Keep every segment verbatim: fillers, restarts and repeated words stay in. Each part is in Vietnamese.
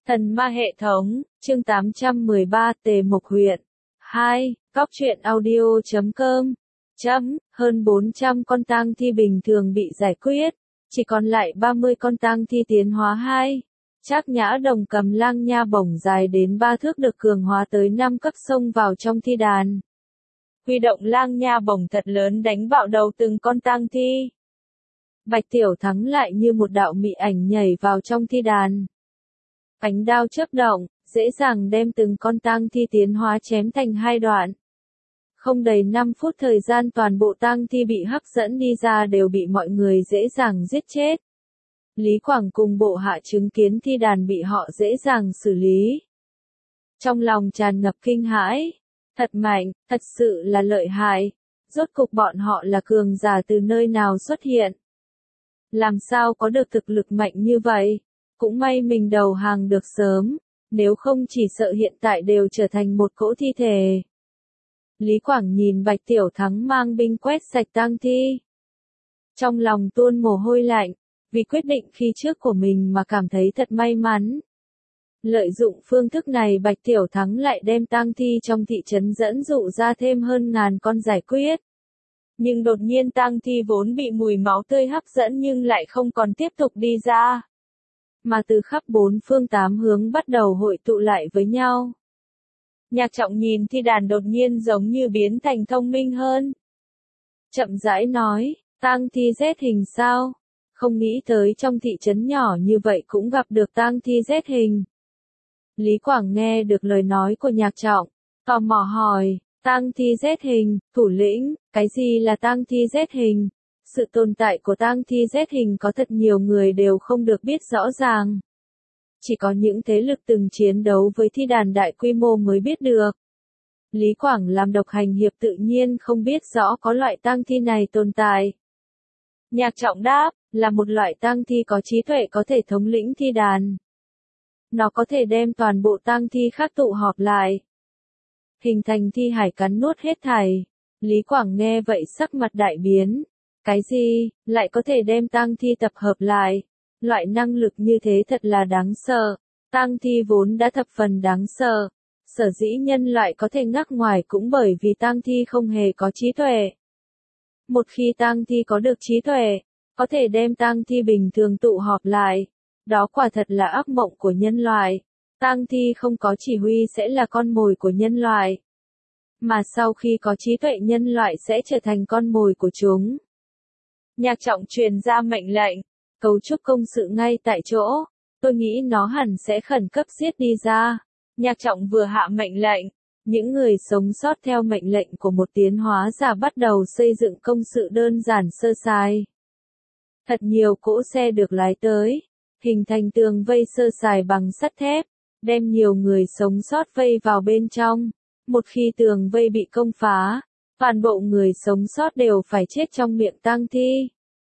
Thần ma hệ thống, chương tám trăm mười ba Tề Mộc huyện. hai. Cóc truyện audio chấm com. Chấm, hơn bốn trăm con tang thi bình thường bị giải quyết, chỉ còn lại ba mươi con tang thi tiến hóa hai. Trác Nhã Đồng cầm lang nha bổng dài đến ba thước được cường hóa tới năm cấp xông vào trong thi đàn. Huy động lang nha bổng thật lớn đánh vào đầu từng con tang thi. Bạch Tiểu Thắng lại như một đạo mị ảnh nhảy vào trong thi đàn. Ánh đao chớp động, dễ dàng đem từng con tang thi tiến hóa chém thành hai đoạn. Không đầy năm phút thời gian toàn bộ tang thi bị hấp dẫn đi ra đều bị mọi người dễ dàng giết chết. Lý Quảng cùng bộ hạ chứng kiến thi đàn bị họ dễ dàng xử lý. Trong lòng tràn ngập kinh hãi. Thật mạnh, thật sự là lợi hại. Rốt cục bọn họ là cường giả từ nơi nào xuất hiện. Làm sao có được thực lực mạnh như vậy? Cũng may mình đầu hàng được sớm, nếu không chỉ sợ hiện tại đều trở thành một cỗ thi thể. Lý Quảng nhìn Bạch Tiểu Thắng mang binh quét sạch tang thi. Trong lòng tuôn mồ hôi lạnh, vì quyết định khi trước của mình mà cảm thấy thật may mắn. Lợi dụng phương thức này Bạch Tiểu Thắng lại đem tang thi trong thị trấn dẫn dụ ra thêm hơn ngàn con giải quyết. Nhưng đột nhiên tang thi vốn bị mùi máu tươi hấp dẫn nhưng lại không còn tiếp tục đi ra. Mà từ khắp bốn phương tám hướng bắt đầu hội tụ lại với nhau. Nhạc Trọng nhìn thi đàn đột nhiên giống như biến thành thông minh hơn. Chậm rãi nói, tang thi rét hình sao? Không nghĩ tới trong thị trấn nhỏ như vậy cũng gặp được tang thi rét hình. Lý Quảng nghe được lời nói của Nhạc Trọng, tò mò hỏi, tang thi rét hình, thủ lĩnh, cái gì là tang thi rét hình? Sự tồn tại của tang thi rét hình có thật nhiều người đều không được biết rõ ràng. Chỉ có những thế lực từng chiến đấu với thi đàn đại quy mô mới biết được. Lý Quảng làm độc hành hiệp tự nhiên không biết rõ có loại tang thi này tồn tại. Nhạc Trọng đáp, là một loại tang thi có trí tuệ có thể thống lĩnh thi đàn. Nó có thể đem toàn bộ tang thi khác tụ họp lại. Hình thành thi hải cắn nuốt hết thảy. Lý Quảng nghe vậy sắc mặt đại biến. Cái gì, lại có thể đem tang thi tập hợp lại? Loại năng lực như thế thật là đáng sợ. Tang thi vốn đã thập phần đáng sợ. Sở dĩ nhân loại có thể ngắc ngoài cũng bởi vì tang thi không hề có trí tuệ. Một khi tang thi có được trí tuệ, có thể đem tang thi bình thường tụ họp lại. Đó quả thật là ác mộng của nhân loại. Tang thi không có chỉ huy sẽ là con mồi của nhân loại. Mà sau khi có trí tuệ nhân loại sẽ trở thành con mồi của chúng. Nhạc Trọng truyền ra mệnh lệnh, cấu trúc công sự ngay tại chỗ, tôi nghĩ nó hẳn sẽ khẩn cấp giết đi ra. Nhạc Trọng vừa hạ mệnh lệnh, những người sống sót theo mệnh lệnh của một tiến hóa giả bắt đầu xây dựng công sự đơn giản sơ sài. Thật nhiều cỗ xe được lái tới, hình thành tường vây sơ sài bằng sắt thép, đem nhiều người sống sót vây vào bên trong. Một khi tường vây bị công phá, toàn bộ người sống sót đều phải chết trong miệng tang thi.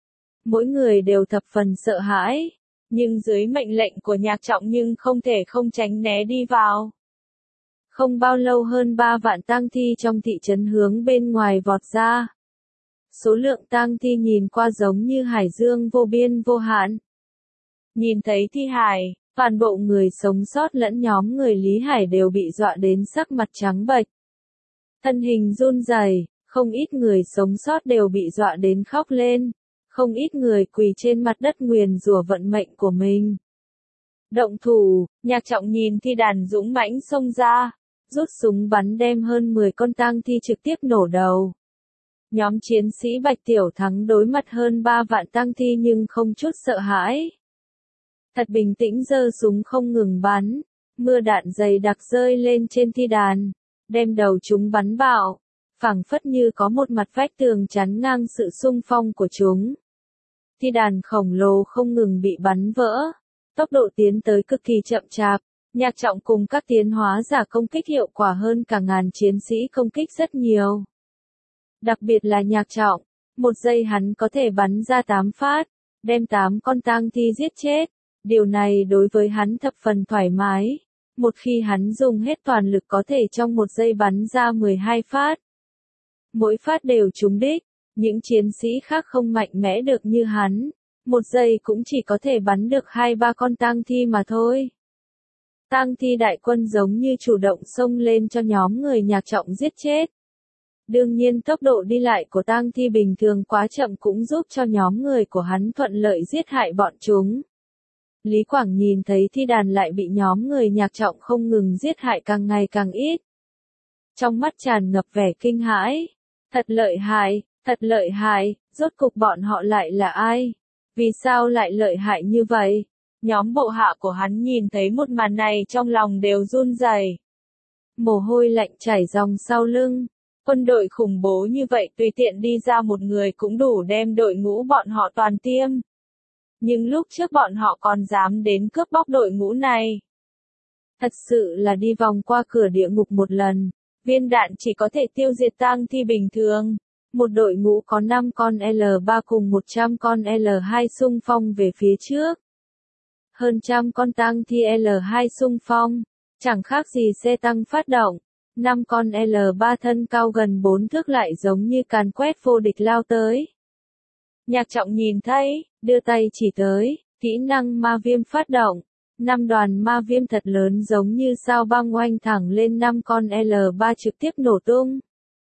Mỗi người đều thập phần sợ hãi, nhưng dưới mệnh lệnh của Nhạc Trọng nhưng không thể không tránh né đi vào. Không bao lâu hơn ba vạn tang thi trong thị trấn hướng bên ngoài vọt ra. Số lượng tang thi nhìn qua giống như hải dương vô biên vô hạn. Nhìn thấy thi hải, toàn bộ người sống sót lẫn nhóm người Lý Hải đều bị dọa đến sắc mặt trắng bệch. Thân hình run rẩy, không ít người sống sót đều bị dọa đến khóc lên. Không ít người quỳ trên mặt đất nguyền rủa vận mệnh của mình. Động thủ, Nhạc Trọng nhìn thi đàn dũng mãnh xông ra, rút súng bắn đem hơn mười con tang thi trực tiếp nổ đầu. Nhóm chiến sĩ Bạch Tiểu Thắng đối mặt hơn ba vạn tang thi nhưng không chút sợ hãi. Thật bình tĩnh giơ súng không ngừng bắn, mưa đạn dày đặc rơi lên trên thi đàn, đem đầu chúng bắn bạo, phảng phất như có một mặt vách tường chắn ngang sự xung phong của chúng. Thi đàn khổng lồ không ngừng bị bắn vỡ, tốc độ tiến tới cực kỳ chậm chạp. Nhạc Trọng cùng các tiến hóa giả công kích hiệu quả hơn cả ngàn chiến sĩ công kích rất nhiều. Đặc biệt là Nhạc Trọng, một giây hắn có thể bắn ra tám phát, đem tám con tang thi giết chết. Điều này đối với hắn thập phần thoải mái. Một khi hắn dùng hết toàn lực có thể trong một giây bắn ra mười hai phát. Mỗi phát đều trúng đích, những chiến sĩ khác không mạnh mẽ được như hắn. Một giây cũng chỉ có thể bắn được hai ba con tang thi mà thôi. Tang thi đại quân giống như chủ động xông lên cho nhóm người Nhạc Trọng giết chết. Đương nhiên tốc độ đi lại của tang thi bình thường quá chậm cũng giúp cho nhóm người của hắn thuận lợi giết hại bọn chúng. Lý Quảng nhìn thấy thi đàn lại bị nhóm người Nhạc Trọng không ngừng giết hại càng ngày càng ít. Trong mắt tràn ngập vẻ kinh hãi. Thật lợi hại, thật lợi hại, rốt cục bọn họ lại là ai? Vì sao lại lợi hại như vậy? Nhóm bộ hạ của hắn nhìn thấy một màn này trong lòng đều run rẩy. Mồ hôi lạnh chảy ròng sau lưng. Quân đội khủng bố như vậy tùy tiện đi ra một người cũng đủ đem đội ngũ bọn họ toàn tiêm. Nhưng lúc trước bọn họ còn dám đến cướp bóc đội ngũ này. Thật sự là đi vòng qua cửa địa ngục một lần. Viên đạn chỉ có thể tiêu diệt tang thi bình thường. Một đội ngũ có năm con L ba cùng một trăm con L hai xung phong về phía trước. Hơn trăm con tang thi L hai xung phong, chẳng khác gì xe tăng phát động. Năm con L ba thân cao gần bốn thước lại giống như càn quét vô địch lao tới. Nhạc Trọng nhìn thấy, đưa tay chỉ tới, kỹ năng ma viêm phát động. Năm đoàn ma viêm thật lớn giống như sao băng oanh thẳng lên năm con L ba trực tiếp nổ tung.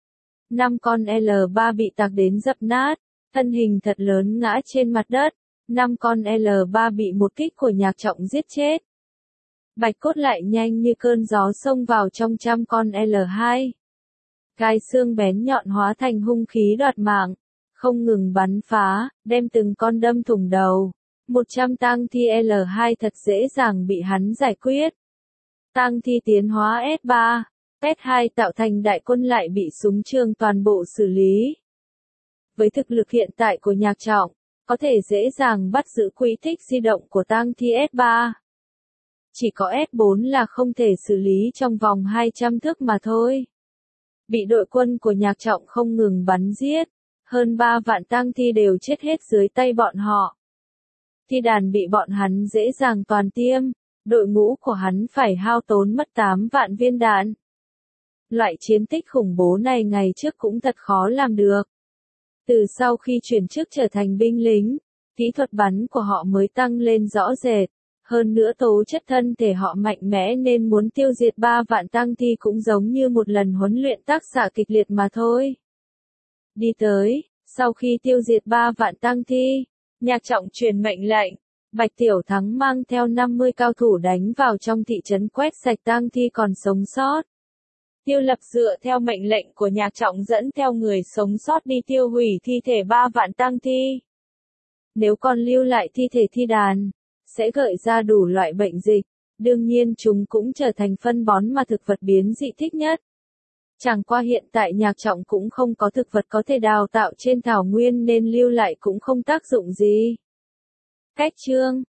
Năm con L ba bị tạc đến dập nát, thân hình thật lớn ngã trên mặt đất. Năm con L ba bị một kích của Nhạc Trọng giết chết. Bạch cốt lại nhanh như cơn gió xông vào trong trăm con L hai. Gai xương bén nhọn hóa thành hung khí đoạt mạng, không ngừng bắn phá, đem từng con đâm thủng đầu. Một trăm tang thi L hai thật dễ dàng bị hắn giải quyết. Tang thi tiến hóa S ba, S hai tạo thành đại quân lại bị súng trường toàn bộ xử lý. Với thực lực hiện tại của Nhạc Trọng, có thể dễ dàng bắt giữ quỹ tích di động của tang thi S ba. Chỉ có S bốn là không thể xử lý trong vòng hai trăm thước mà thôi. Bị đội quân của Nhạc Trọng không ngừng bắn giết, hơn ba vạn tang thi đều chết hết dưới tay bọn họ. Thi đàn bị bọn hắn dễ dàng toàn tiêm, đội ngũ của hắn phải hao tốn mất tám vạn viên đạn. Loại chiến tích khủng bố này ngày trước cũng thật khó làm được. Từ sau khi chuyển chức trở thành binh lính, kỹ thuật bắn của họ mới tăng lên rõ rệt. Hơn nữa tố chất thân thể họ mạnh mẽ nên muốn tiêu diệt ba vạn tang thi cũng giống như một lần huấn luyện tác xạ kịch liệt mà thôi. Đi tới, sau khi tiêu diệt ba vạn tang thi, Nhạc Trọng truyền mệnh lệnh, Bạch Tiểu Thắng mang theo năm mươi cao thủ đánh vào trong thị trấn quét sạch tang thi còn sống sót. Tiêu Lập dựa theo mệnh lệnh của Nhạc Trọng dẫn theo người sống sót đi tiêu hủy thi thể ba vạn tang thi. Nếu còn lưu lại thi thể thi đàn, sẽ gợi ra đủ loại bệnh dịch, đương nhiên chúng cũng trở thành phân bón mà thực vật biến dị thích nhất. Chẳng qua hiện tại Nhạc Trọng cũng không có thực vật có thể đào tạo trên thảo nguyên nên lưu lại cũng không tác dụng gì. Cách chương